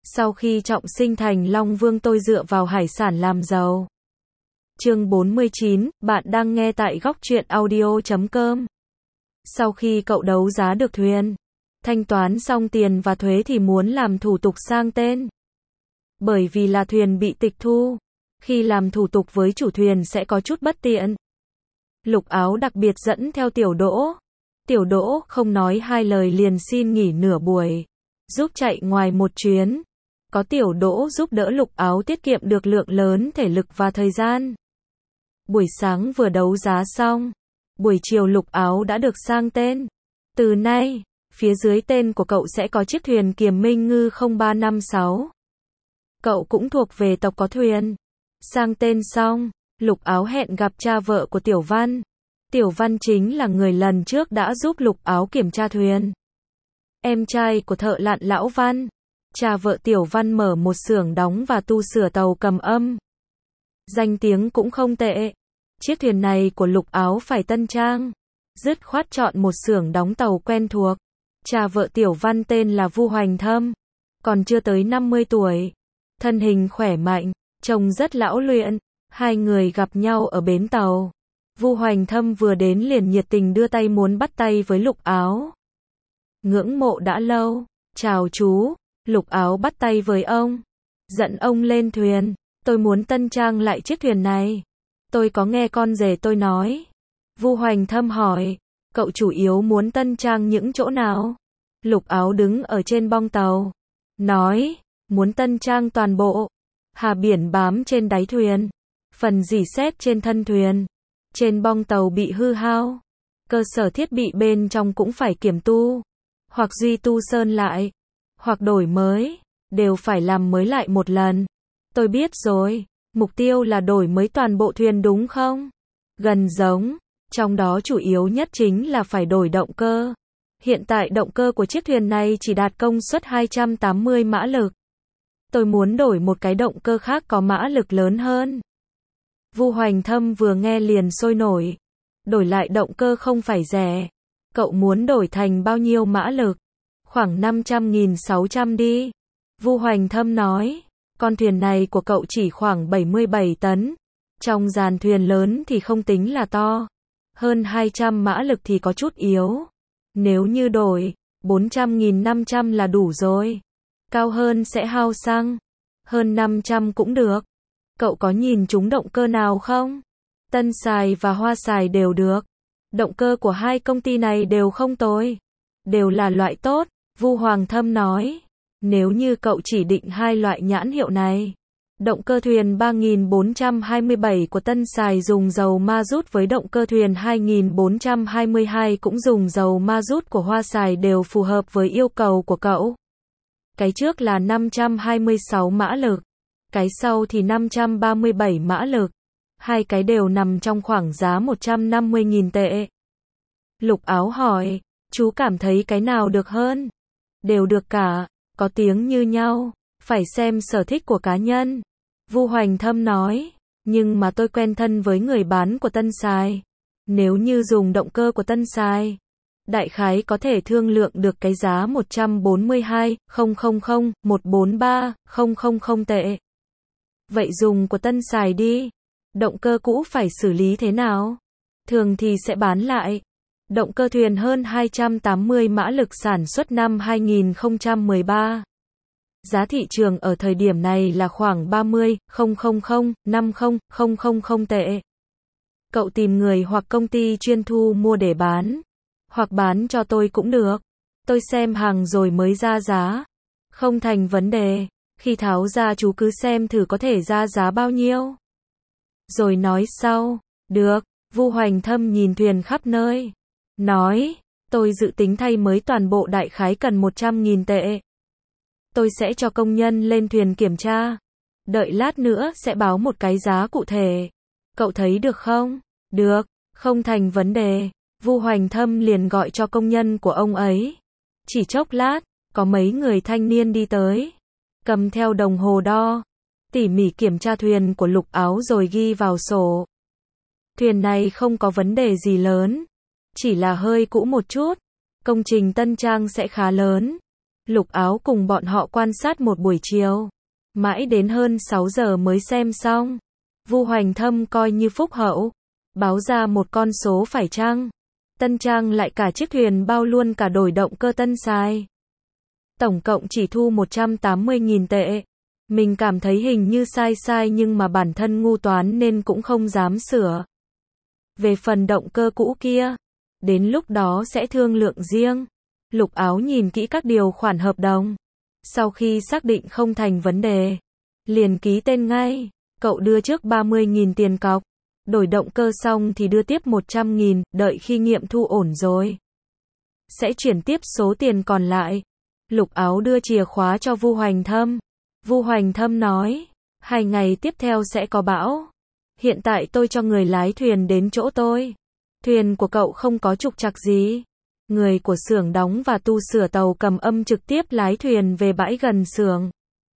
Sau khi trọng sinh thành Long Vương tôi dựa vào hải sản làm giàu. Chương 49, bạn đang nghe tại góc truyện audio.com. Sau khi cậu đấu giá được thuyền, thanh toán xong tiền và thuế thì muốn làm thủ tục sang tên. Bởi vì là thuyền bị tịch thu, khi làm thủ tục với chủ thuyền sẽ có chút bất tiện. Lục Áo đặc biệt dẫn theo Tiểu Đỗ. Tiểu Đỗ không nói hai lời liền xin nghỉ nửa buổi, giúp chạy ngoài một chuyến. Có Tiểu Đỗ giúp đỡ Lục Áo tiết kiệm được lượng lớn thể lực và thời gian. Buổi sáng vừa đấu giá xong, buổi chiều Lục Áo đã được sang tên. Từ nay, phía dưới tên của cậu sẽ có chiếc thuyền Kiềm Minh Ngư 0356. Cậu cũng thuộc về tộc có thuyền. Sang tên xong, Lục Áo hẹn gặp cha vợ của Tiểu Văn. Tiểu Văn chính là người lần trước đã giúp Lục Áo kiểm tra thuyền. Em trai của thợ lặn Lão Văn. Cha vợ Tiểu Văn mở một xưởng đóng và tu sửa tàu cầm âm. Danh tiếng cũng không tệ. Chiếc thuyền này của Lục Áo phải tân trang. Dứt khoát chọn một xưởng đóng tàu quen thuộc. Cha vợ Tiểu Văn tên là Vu Hoành Thâm. Còn chưa tới 50 tuổi. Thân hình khỏe mạnh, trông rất lão luyện. Hai người gặp nhau ở bến tàu. Vu Hoành Thâm vừa đến liền nhiệt tình đưa tay muốn bắt tay với Lục Áo. Ngưỡng mộ đã lâu. Chào chú. Lục Áo bắt tay với ông. Dẫn ông lên thuyền. Tôi muốn tân trang lại chiếc thuyền này. Tôi có nghe con rể tôi nói. Vu Hoành Thâm hỏi. Cậu chủ yếu muốn tân trang những chỗ nào? Lục Áo đứng ở trên bong tàu. Nói. Muốn tân trang toàn bộ. Hà biển bám trên đáy thuyền. Phần rỉ sét trên thân thuyền. Trên bong tàu bị hư hao. Cơ sở thiết bị bên trong cũng phải kiểm tu. Hoặc duy tu sơn lại. Hoặc đổi mới. Đều phải làm mới lại một lần. Tôi biết rồi. Mục tiêu là đổi mới toàn bộ thuyền đúng không? Gần giống. Trong đó chủ yếu nhất chính là phải đổi động cơ. Hiện tại động cơ của chiếc thuyền này chỉ đạt công suất 280 mã lực. Tôi muốn đổi một cái động cơ khác có mã lực lớn hơn. Vu Hoành Thâm vừa nghe liền sôi nổi. Đổi lại động cơ không phải rẻ. Cậu muốn đổi thành bao nhiêu mã lực? Khoảng 500.600 đi. Vu Hoành Thâm nói. Con thuyền này của cậu chỉ khoảng 77 tấn. Trong dàn thuyền lớn thì không tính là to. Hơn 200 mã lực thì có chút yếu. Nếu như đổi 400.500 là đủ rồi. Cao hơn sẽ hao xăng. Hơn 500 cũng được. Cậu có nhìn trúng động cơ nào không? Tân Xài và Hoa Xài đều được. Động cơ của hai công ty này đều không tồi. Đều là loại tốt. Vu Hoành Thâm nói. Nếu như cậu chỉ định hai loại nhãn hiệu này. Động cơ thuyền 3427 của Tân Xài dùng dầu ma rút với động cơ thuyền 2422 cũng dùng dầu ma rút của Hoa Xài đều phù hợp với yêu cầu của cậu. Cái trước là 526 mã lực. Cái sau thì 537 mã lực. Hai cái đều nằm trong khoảng giá 150.000 tệ. Lục Áo hỏi. Chú cảm thấy cái nào được hơn? Đều được cả. Có tiếng như nhau. Phải xem sở thích của cá nhân. Vu Hoành Thâm nói. Nhưng mà tôi quen thân với người bán của Tân Xài. Nếu như dùng động cơ của Tân Xài, đại khái có thể thương lượng được cái giá 142.000.143.000 tệ. Vậy dùng của Tân Xài đi. Động cơ cũ phải xử lý thế nào? Thường thì sẽ bán lại. Động cơ thuyền hơn 280 mã lực sản xuất năm 2013. Giá thị trường ở thời điểm này là khoảng 30.000.50.000 tệ. Cậu tìm người hoặc công ty chuyên thu mua để bán. Hoặc bán cho tôi cũng được. Tôi xem hàng rồi mới ra giá. Không thành vấn đề. Khi tháo ra chú cứ xem thử có thể ra giá bao nhiêu. Rồi nói sau. Được. Vu Hoành Thâm nhìn thuyền khắp nơi. Nói. Tôi dự tính thay mới toàn bộ đại khái cần 100.000 tệ. Tôi sẽ cho công nhân lên thuyền kiểm tra. Đợi lát nữa sẽ báo một cái giá cụ thể. Cậu thấy được không? Được. Không thành vấn đề. Vu Hoành Thâm liền gọi cho công nhân của ông ấy. Chỉ chốc lát, có mấy người thanh niên đi tới. Cầm theo đồng hồ đo. Tỉ mỉ kiểm tra thuyền của Lục Áo rồi ghi vào sổ. Thuyền này không có vấn đề gì lớn. Chỉ là hơi cũ một chút. Công trình tân trang sẽ khá lớn. Lục Áo cùng bọn họ quan sát một buổi chiều. Mãi đến hơn 6 giờ mới xem xong. Vu Hoành Thâm coi như phúc hậu. Báo ra một con số phải chăng. Tân trang lại cả chiếc thuyền bao luôn cả đổi động cơ tân xài. Tổng cộng chỉ thu 180.000 tệ. Mình cảm thấy hình như sai nhưng mà bản thân ngu toán nên cũng không dám sửa. Về phần động cơ cũ kia, đến lúc đó sẽ thương lượng riêng. Lục Áo nhìn kỹ các điều khoản hợp đồng. Sau khi xác định không thành vấn đề, liền ký tên ngay. Cậu đưa trước 30.000 tiền cọc. Đổi động cơ xong thì đưa tiếp 100.000, đợi khi nghiệm thu ổn rồi sẽ chuyển tiếp số tiền còn lại. Lục Áo đưa chìa khóa cho Vu Hoành Thâm. Vu Hoành Thâm nói, 2 ngày tiếp theo sẽ có bão. Hiện tại tôi cho người lái thuyền đến chỗ tôi. Thuyền của cậu không có trục trặc gì. Người của xưởng đóng và tu sửa tàu cầm âm trực tiếp lái thuyền về bãi gần xưởng.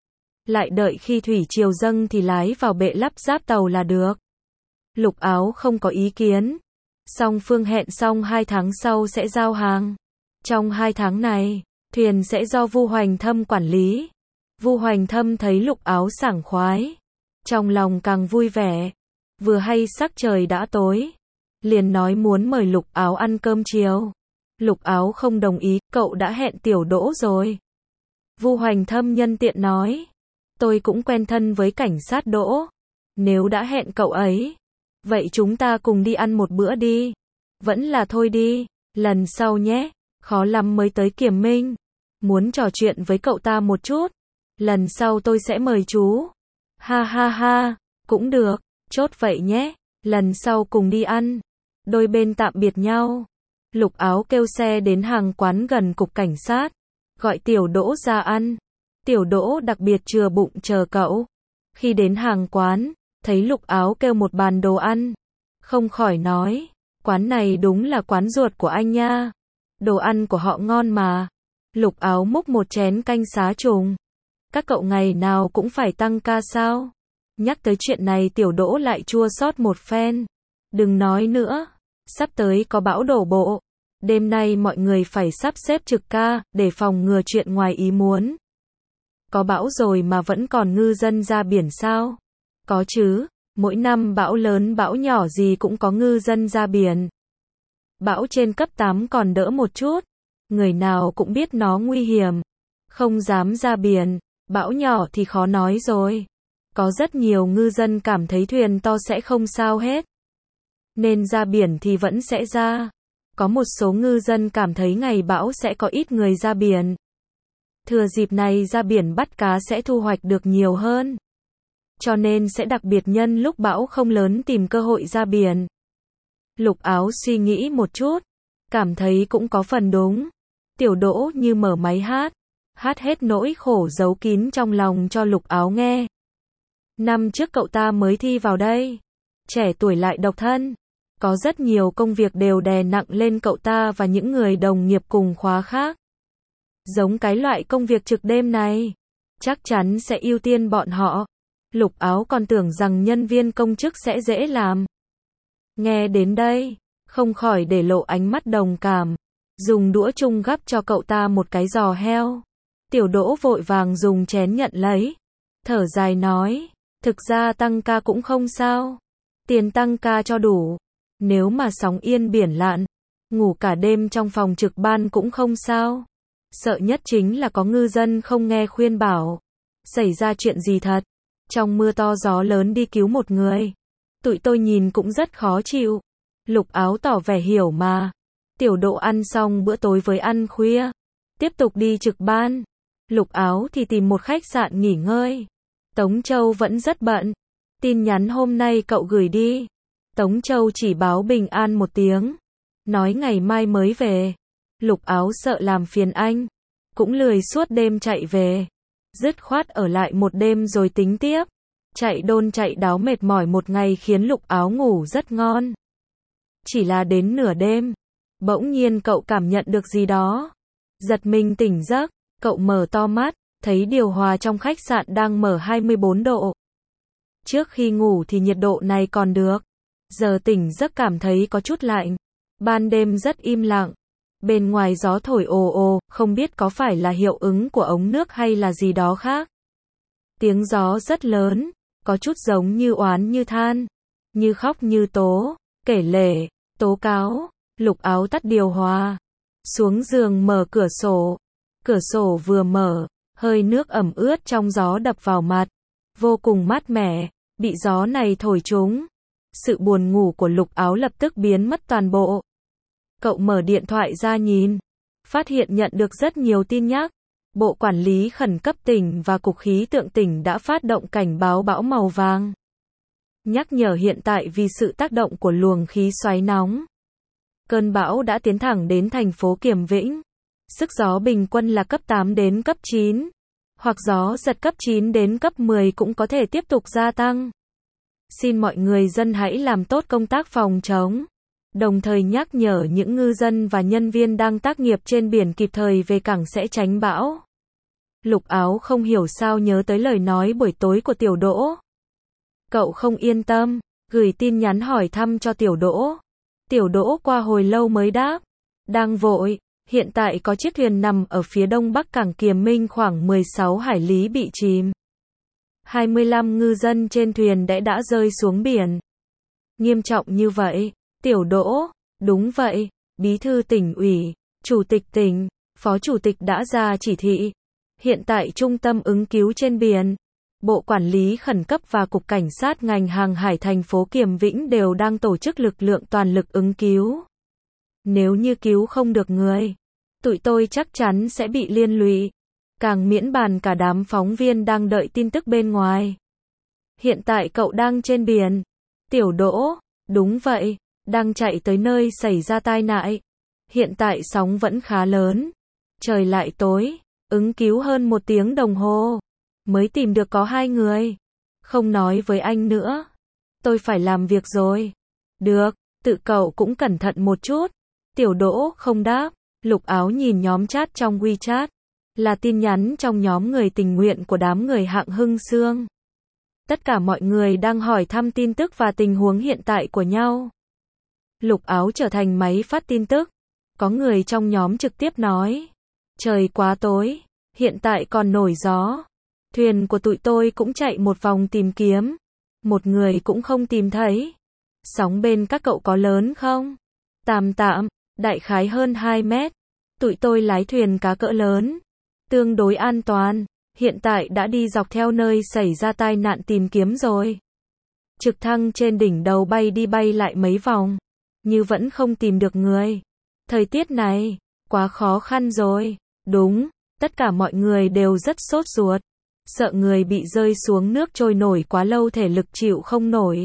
Lại đợi khi thủy triều dâng thì lái vào bệ lắp ráp tàu là được. Lục Áo không có ý kiến. Song phương hẹn xong 2 tháng sau sẽ giao hàng. Trong 2 tháng này, thuyền sẽ do Vu Hoành Thâm quản lý. Vu Hoành Thâm thấy Lục Áo sảng khoái. Trong lòng càng vui vẻ. Vừa hay sắc trời đã tối. Liền nói muốn mời Lục Áo ăn cơm chiều. Lục Áo không đồng ý, cậu đã hẹn Tiểu Đỗ rồi. Vu Hoành Thâm nhân tiện nói. Tôi cũng quen thân với cảnh sát Đỗ. Nếu đã hẹn cậu ấy, vậy chúng ta cùng đi ăn một bữa đi. Vẫn là thôi đi, lần sau nhé. Khó lắm mới tới Kiểm Minh. Muốn trò chuyện với cậu ta một chút. Lần sau tôi sẽ mời chú. Ha ha ha, cũng được, chốt vậy nhé. Lần sau cùng đi ăn. Đôi bên tạm biệt nhau. Lục Áo kêu xe đến hàng quán gần cục cảnh sát. Gọi Tiểu Đỗ ra ăn. Tiểu Đỗ đặc biệt chừa bụng chờ cậu. Khi đến hàng quán, thấy Lục Áo kêu một bàn đồ ăn. Không khỏi nói, quán này đúng là quán ruột của anh nha. Đồ ăn của họ ngon mà. Lục Áo múc một chén canh xá trùng. Các cậu ngày nào cũng phải tăng ca sao? Nhắc tới chuyện này Tiểu Đỗ lại chua xót một phen. Đừng nói nữa. Sắp tới có bão đổ bộ. Đêm nay mọi người phải sắp xếp trực ca, để phòng ngừa chuyện ngoài ý muốn. Có bão rồi mà vẫn còn ngư dân ra biển sao? Có chứ, mỗi năm bão lớn bão nhỏ gì cũng có ngư dân ra biển. Bão trên cấp 8 còn đỡ một chút. Người nào cũng biết nó nguy hiểm. Không dám ra biển. Bão nhỏ thì khó nói rồi. Có rất nhiều ngư dân cảm thấy thuyền to sẽ không sao hết. Nên ra biển thì vẫn sẽ ra. Có một số ngư dân cảm thấy ngày bão sẽ có ít người ra biển. Thừa dịp này ra biển bắt cá sẽ thu hoạch được nhiều hơn. Cho nên sẽ đặc biệt nhân lúc bão không lớn tìm cơ hội ra biển. Lục Áo suy nghĩ một chút. Cảm thấy cũng có phần đúng. Tiểu Đỗ như mở máy hát. Hát hết nỗi khổ giấu kín trong lòng cho Lục Áo nghe. Năm trước cậu ta mới thi vào đây. Trẻ tuổi lại độc thân. Có rất nhiều công việc đều đè nặng lên cậu ta và những người đồng nghiệp cùng khóa khác. Giống cái loại công việc trực đêm này, chắc chắn sẽ ưu tiên bọn họ. Lục Áo còn tưởng rằng nhân viên công chức sẽ dễ làm. Nghe đến đây, không khỏi để lộ ánh mắt đồng cảm. Dùng đũa chung gắp cho cậu ta một cái giò heo. Tiểu Đỗ vội vàng dùng chén nhận lấy. Thở dài nói, thực ra tăng ca cũng không sao. Tiền tăng ca cho đủ. Nếu mà sóng yên biển lạn, ngủ cả đêm trong phòng trực ban cũng không sao. Sợ nhất chính là có ngư dân không nghe khuyên bảo. Xảy ra chuyện gì thật. Trong mưa to gió lớn đi cứu một người. Tụi tôi nhìn cũng rất khó chịu. Lục Áo tỏ vẻ hiểu mà. Tiểu Đỗ ăn xong bữa tối với ăn khuya. Tiếp tục đi trực ban. Lục Áo thì tìm một khách sạn nghỉ ngơi. Tống Châu vẫn rất bận. Tin nhắn hôm nay cậu gửi đi. Tống Châu chỉ báo bình an một tiếng. Nói ngày mai mới về. Lục Áo sợ làm phiền anh. Cũng lười suốt đêm chạy về. Dứt khoát ở lại một đêm rồi tính tiếp. Chạy đôn chạy đáo mệt mỏi một ngày khiến Lục Áo ngủ rất ngon. Chỉ là đến nửa đêm. Bỗng nhiên cậu cảm nhận được gì đó. Giật mình tỉnh giấc. Cậu mở to mắt. Thấy điều hòa trong khách sạn đang mở 24 độ. Trước khi ngủ thì nhiệt độ này còn được. Giờ tỉnh giấc cảm thấy có chút lạnh. Ban đêm rất im lặng. Bên ngoài gió thổi ồ ồ, không biết có phải là hiệu ứng của ống nước hay là gì đó khác. Tiếng gió rất lớn, có chút giống như oán như than, như khóc như tố, kể lể, tố cáo. Lục Áo tắt điều hòa, xuống giường mở cửa sổ vừa mở, hơi nước ẩm ướt trong gió đập vào mặt, vô cùng mát mẻ, bị gió này thổi trúng. Sự buồn ngủ của Lục Áo lập tức biến mất toàn bộ. Cậu mở điện thoại ra nhìn, phát hiện nhận được rất nhiều tin nhắc. Bộ Quản lý Khẩn cấp tỉnh và Cục Khí tượng tỉnh đã phát động cảnh báo bão màu vàng. Nhắc nhở hiện tại vì sự tác động của luồng khí xoáy nóng. Cơn bão đã tiến thẳng đến thành phố Kiểm Vĩnh. Sức gió bình quân là cấp 8 đến cấp 9, hoặc gió giật cấp 9 đến cấp 10 cũng có thể tiếp tục gia tăng. Xin mọi người dân hãy làm tốt công tác phòng chống, đồng thời nhắc nhở những ngư dân và nhân viên đang tác nghiệp trên biển kịp thời về cảng sẽ tránh bão. Lục Áo không hiểu sao nhớ tới lời nói buổi tối của Tiểu Đỗ. Cậu không yên tâm, gửi tin nhắn hỏi thăm cho Tiểu Đỗ. Tiểu Đỗ qua hồi lâu mới đáp, đang vội, hiện tại có chiếc thuyền nằm ở phía đông bắc cảng Kiềm Minh khoảng 16 hải lý bị chìm. 25 ngư dân trên thuyền đã rơi xuống biển. Nghiêm trọng như vậy, Tiểu Đỗ, đúng vậy, Bí thư tỉnh ủy, Chủ tịch tỉnh, Phó Chủ tịch đã ra chỉ thị. Hiện tại Trung tâm ứng cứu trên biển, Bộ Quản lý Khẩn cấp và Cục Cảnh sát ngành hàng hải thành phố Kiểm Vĩnh đều đang tổ chức lực lượng toàn lực ứng cứu. Nếu như cứu không được người, tụi tôi chắc chắn sẽ bị liên lụy. Càng miễn bàn cả đám phóng viên đang đợi tin tức bên ngoài. Hiện tại cậu đang trên biển. Tiểu Đỗ, đúng vậy, đang chạy tới nơi xảy ra tai nạn. Hiện tại sóng vẫn khá lớn. Trời lại tối, ứng cứu hơn 1 tiếng đồng hồ. Mới tìm được có 2 người. Không nói với anh nữa. Tôi phải làm việc rồi. Được, tự cậu cũng cẩn thận một chút. Tiểu Đỗ không đáp. Lục Áo nhìn nhóm chat trong WeChat. Là tin nhắn trong nhóm người tình nguyện của đám người hạng Hưng Sương. Tất cả mọi người đang hỏi thăm tin tức và tình huống hiện tại của nhau. Lục Áo trở thành máy phát tin tức. Có người trong nhóm trực tiếp nói. Trời quá tối, hiện tại còn nổi gió. Thuyền của tụi tôi cũng chạy một vòng tìm kiếm. Một người cũng không tìm thấy. Sóng bên các cậu có lớn không? Tạm, đại khái hơn 2 mét. Tụi tôi lái thuyền cá cỡ lớn. Tương đối an toàn. Hiện tại đã đi dọc theo nơi xảy ra tai nạn tìm kiếm rồi. Trực thăng trên đỉnh đầu bay đi bay lại mấy vòng. Nhưng vẫn không tìm được người. Thời tiết này, quá khó khăn rồi. Đúng, tất cả mọi người đều rất sốt ruột. Sợ người bị rơi xuống nước trôi nổi quá lâu thể lực chịu không nổi.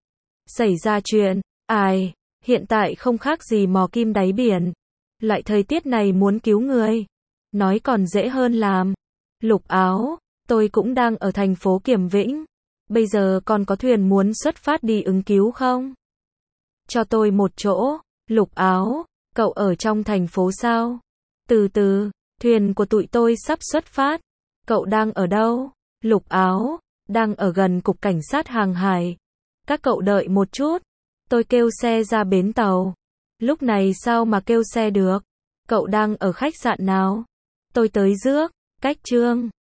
Xảy ra chuyện, ai, hiện tại không khác gì mò kim đáy biển. Loại thời tiết này muốn cứu người, nói còn dễ hơn làm. Lục Áo, tôi cũng đang ở thành phố Kiểm Vĩnh. Bây giờ còn có thuyền muốn xuất phát đi ứng cứu không? Cho tôi một chỗ. Lục Áo, cậu ở trong thành phố sao? Từ từ, thuyền của tụi tôi sắp xuất phát. Cậu đang ở đâu? Lục Áo, đang ở gần Cục Cảnh sát hàng hải. Các cậu đợi một chút. Tôi kêu xe ra bến tàu. Lúc này sao mà kêu xe được? Cậu đang ở khách sạn nào? Tôi tới rước, cách Trương.